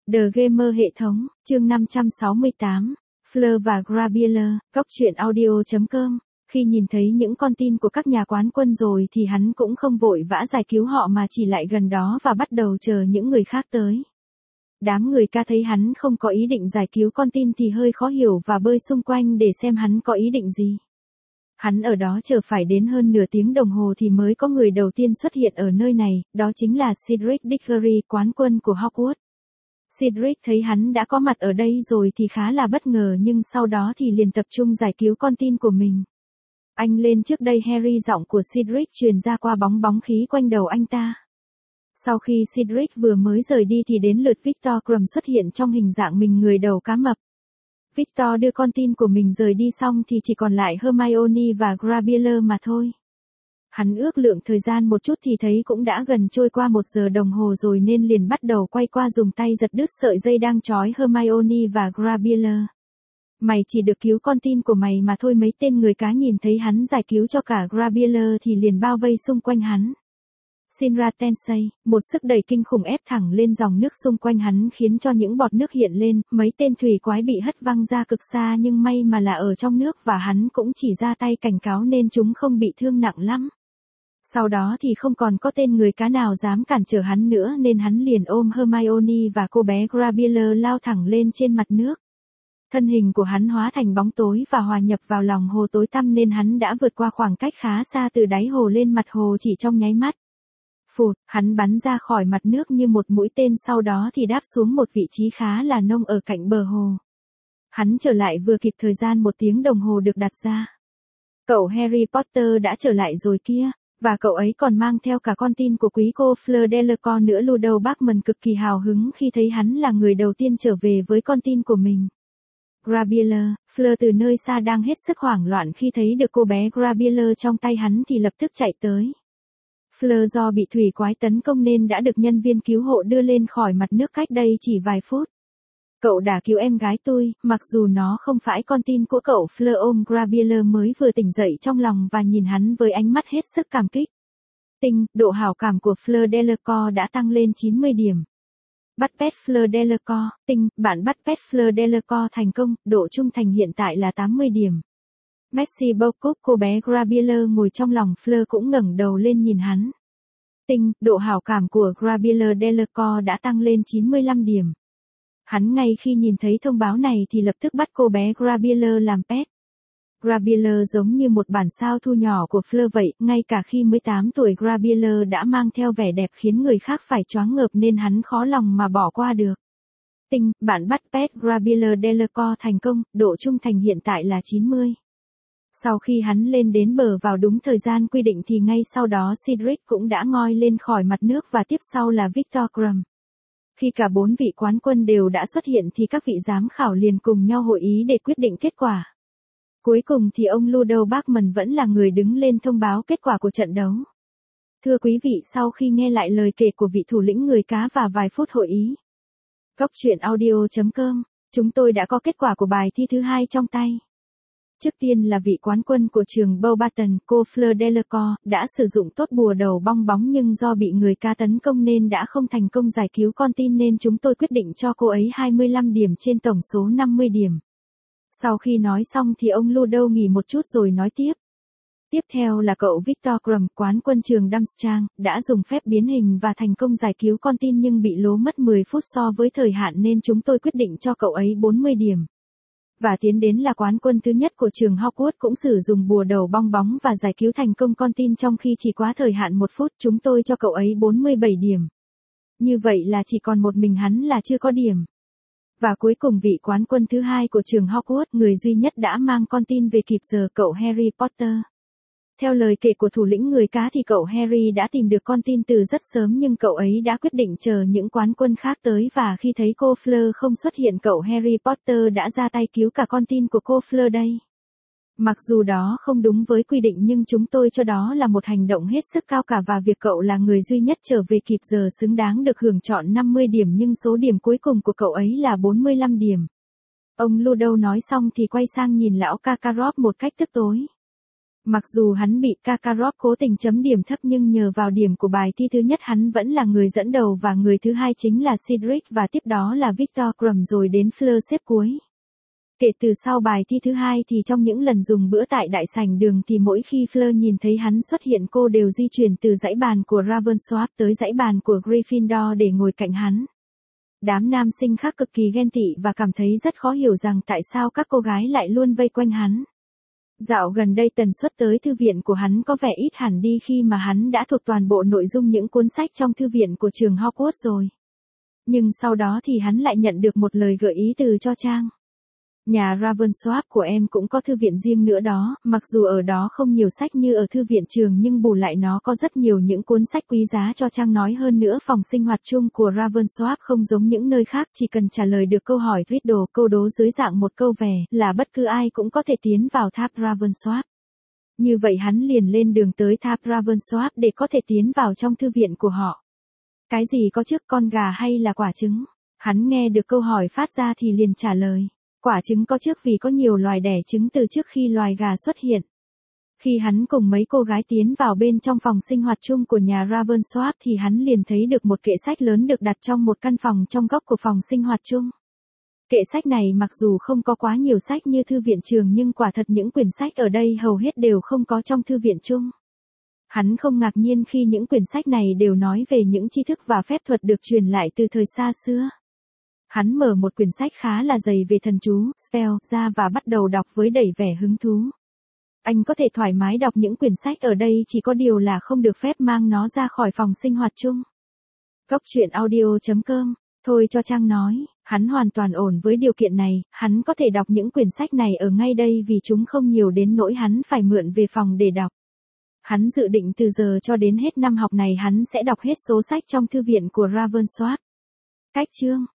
The Gamer hệ thống, chương 568, Fleur và Gabrielle, góc truyện audio.com. Khi nhìn thấy những con tin của các nhà quán quân rồi thì hắn cũng không vội vã giải cứu họ mà chỉ lại gần đó và bắt đầu chờ những người khác tới. Đám người ca thấy hắn không có ý định giải cứu con tin thì hơi khó hiểu và bơi xung quanh để xem hắn có ý định gì. Hắn ở đó chờ phải đến hơn nửa tiếng đồng hồ thì mới có người đầu tiên xuất hiện ở nơi này, đó chính là Cedric Diggory, quán quân của Hogwarts. Cedric thấy hắn đã có mặt ở đây rồi thì khá là bất ngờ nhưng sau đó thì liền tập trung giải cứu con tin của mình. Anh lên trước đây, Harry, giọng của Cedric truyền ra qua bóng khí quanh đầu anh ta. Sau khi Cedric vừa mới rời đi thì đến lượt Victor Krum xuất hiện trong hình dạng mình người đầu cá mập. Victor đưa con tin của mình rời đi xong thì chỉ còn lại Hermione và Gabrielle mà thôi. Hắn ước lượng thời gian một chút thì thấy cũng đã gần trôi qua 1 giờ đồng hồ rồi nên liền bắt đầu quay qua dùng tay giật đứt sợi dây đang trói Hermione và Gabrielle. Mày chỉ được cứu con tin của mày mà thôi. Mấy tên người cá nhìn thấy hắn giải cứu cho cả Gabrielle thì liền bao vây xung quanh hắn. Shinra Tensei, một sức đẩy kinh khủng ép thẳng lên dòng nước xung quanh hắn khiến cho những bọt nước hiện lên, mấy tên thủy quái bị hất văng ra cực xa nhưng may mà là ở trong nước và hắn cũng chỉ ra tay cảnh cáo nên chúng không bị thương nặng lắm. Sau đó thì không còn có tên người cá nào dám cản trở hắn nữa nên hắn liền ôm Hermione và cô bé Gabrielle lao thẳng lên trên mặt nước. Thân hình của hắn hóa thành bóng tối và hòa nhập vào lòng hồ tối tăm nên hắn đã vượt qua khoảng cách khá xa từ đáy hồ lên mặt hồ chỉ trong nháy mắt. Phụt, hắn bắn ra khỏi mặt nước như một mũi tên, sau đó thì đáp xuống một vị trí khá là nông ở cạnh bờ hồ. Hắn trở lại vừa kịp thời gian 1 tiếng đồng hồ được đặt ra. Cậu Harry Potter đã trở lại rồi kia, và cậu ấy còn mang theo cả con tin của quý cô Fleur Delacour nữa. Ludo Bagman cực kỳ hào hứng khi thấy hắn là người đầu tiên trở về với con tin của mình. Gabrielle, Fleur từ nơi xa đang hết sức hoảng loạn khi thấy được cô bé Gabrielle trong tay hắn thì lập tức chạy tới. Fleur do bị thủy quái tấn công nên đã được nhân viên cứu hộ đưa lên khỏi mặt nước cách đây chỉ vài phút. Cậu đã cứu em gái tôi, mặc dù nó không phải con tin của cậu. Fleur ôm Gabrielle mới vừa tỉnh dậy trong lòng và nhìn hắn với ánh mắt hết sức cảm kích. Tinh, độ hảo cảm của Fleur Delacour đã tăng lên 90 điểm. Bắt pet Fleur Delacour, tinh, bạn bắt pet Fleur Delacour thành công, độ trung thành hiện tại là 80 điểm. Merci beaucoup. Cô bé Gabrielle ngồi trong lòng Fleur cũng ngẩng đầu lên nhìn hắn. Tinh, độ hảo cảm của Gabrielle Delacour đã tăng lên 95 điểm. Hắn ngay khi nhìn thấy thông báo này thì lập tức bắt cô bé Gabrielle làm pet. Gabrielle giống như một bản sao thu nhỏ của Fleur vậy, ngay cả khi mới 8 tuổi Gabrielle đã mang theo vẻ đẹp khiến người khác phải choáng ngợp nên hắn khó lòng mà bỏ qua được. Tinh, bạn bắt pet Gabrielle Delacour thành công, độ trung thành hiện tại là 90. Sau khi hắn lên đến bờ vào đúng thời gian quy định thì ngay sau đó Cedric cũng đã ngoi lên khỏi mặt nước và tiếp sau là Victor Krum. Khi cả 4 vị quán quân đều đã xuất hiện thì các vị giám khảo liền cùng nhau hội ý để quyết định kết quả. Cuối cùng thì ông Ludo Bagman vẫn là người đứng lên thông báo kết quả của trận đấu. Thưa quý vị, sau khi nghe lại lời kể của vị thủ lĩnh người cá và vài phút hội ý, góc truyện audio.com, chúng tôi đã có kết quả của bài thi thứ 2 trong tay. Trước tiên là vị quán quân của trường Beauxbaton, cô Fleur Delacour, đã sử dụng tốt bùa đầu bong bóng nhưng do bị người ca tấn công nên đã không thành công giải cứu con tin nên chúng tôi quyết định cho cô ấy 25 điểm trên tổng số 50 điểm. Sau khi nói xong thì ông Ludo nghỉ một chút rồi nói tiếp. Tiếp theo là cậu Victor Krum, quán quân trường Durmstrang, đã dùng phép biến hình và thành công giải cứu con tin nhưng bị lố mất 10 phút so với thời hạn nên chúng tôi quyết định cho cậu ấy 40 điểm. Và tiến đến là quán quân thứ nhất của trường Hogwarts cũng sử dụng bùa đầu bong bóng và giải cứu thành công con tin trong khi chỉ quá thời hạn 1 phút, chúng tôi cho cậu ấy 47 điểm. Như vậy là chỉ còn một mình hắn là chưa có điểm. Và cuối cùng vị quán quân thứ 2 của trường Hogwarts, người duy nhất đã mang con tin về kịp giờ, cậu Harry Potter. Theo lời kể của thủ lĩnh người cá thì cậu Harry đã tìm được con tin từ rất sớm nhưng cậu ấy đã quyết định chờ những quán quân khác tới và khi thấy cô Fleur không xuất hiện cậu Harry Potter đã ra tay cứu cả con tin của cô Fleur đây. Mặc dù đó không đúng với quy định nhưng chúng tôi cho đó là một hành động hết sức cao cả và việc cậu là người duy nhất trở về kịp giờ xứng đáng được hưởng trọn 50 điểm nhưng số điểm cuối cùng của cậu ấy là 45 điểm. Ông Ludo nói xong thì quay sang nhìn lão Karkaroff một cách tức tối. Mặc dù hắn bị Kakarot cố tình chấm điểm thấp nhưng nhờ vào điểm của bài thi thứ nhất hắn vẫn là người dẫn đầu và người thứ hai chính là Cedric và tiếp đó là Victor Krum rồi đến Fleur xếp cuối. Kể từ sau bài thi thứ hai thì trong những lần dùng bữa tại đại sảnh đường thì mỗi khi Fleur nhìn thấy hắn xuất hiện cô đều di chuyển từ dãy bàn của Ravensworth tới dãy bàn của Gryffindor để ngồi cạnh hắn. Đám nam sinh khác cực kỳ ghen tị và cảm thấy rất khó hiểu rằng tại sao các cô gái lại luôn vây quanh hắn. Dạo gần đây tần suất tới thư viện của hắn có vẻ ít hẳn đi khi mà hắn đã thuộc toàn bộ nội dung những cuốn sách trong thư viện của trường Hogwarts rồi. Nhưng sau đó thì hắn lại nhận được một lời gợi ý từ Cho Chang. Nhà Ravensworth của em cũng có thư viện riêng nữa đó, mặc dù ở đó không nhiều sách như ở thư viện trường nhưng bù lại nó có rất nhiều những cuốn sách quý giá. Cho Trang nói hơn nữa phòng sinh hoạt chung của Ravensworth không giống những nơi khác, chỉ cần trả lời được câu hỏi riddle, câu đố dưới dạng một câu về là bất cứ ai cũng có thể tiến vào tháp Ravensworth. Như vậy hắn liền lên đường tới tháp Ravensworth để có thể tiến vào trong thư viện của họ. Cái gì có trước, con gà hay là quả trứng? Hắn nghe được câu hỏi phát ra thì liền trả lời. Quả trứng có trước vì có nhiều loài đẻ trứng từ trước khi loài gà xuất hiện. Khi hắn cùng mấy cô gái tiến vào bên trong phòng sinh hoạt chung của nhà Ravensworth thì hắn liền thấy được một kệ sách lớn được đặt trong một căn phòng trong góc của phòng sinh hoạt chung. Kệ sách này mặc dù không có quá nhiều sách như thư viện trường nhưng quả thật những quyển sách ở đây hầu hết đều không có trong thư viện chung. Hắn không ngạc nhiên khi những quyển sách này đều nói về những tri thức và phép thuật được truyền lại từ thời xa xưa. Hắn mở một quyển sách khá là dày về thần chú, spell, ra và bắt đầu đọc với đầy vẻ hứng thú. Anh có thể thoải mái đọc những quyển sách ở đây, chỉ có điều là không được phép mang nó ra khỏi phòng sinh hoạt chung. Góc truyện audio.com, thôi Cho Trang nói, hắn hoàn toàn ổn với điều kiện này, hắn có thể đọc những quyển sách này ở ngay đây vì chúng không nhiều đến nỗi hắn phải mượn về phòng để đọc. Hắn dự định từ giờ cho đến hết năm học này hắn sẽ đọc hết số sách trong thư viện của Ravensworth. Cách chương